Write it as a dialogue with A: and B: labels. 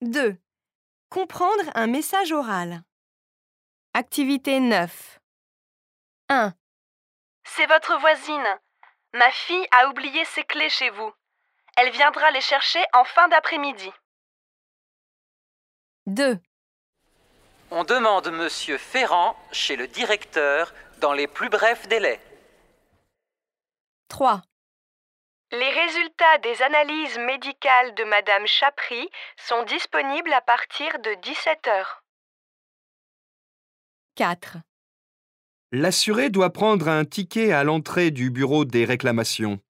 A: 2. Comprendre un message oral. Activité 9. 1.
B: C'est votre voisine. Ma fille a oublié ses clés chez vous. Elle viendra les chercher en fin d'après-midi.
A: 2.
C: On demande Monsieur Ferrand chez le directeur dans les plus brefs délais.
A: 3.
B: Les résultats des analyses médicales de Madame Chapry sont disponibles à partir de 17 h.
A: 4.
D: L'assuré doit prendre un ticket à l'entrée du bureau des réclamations.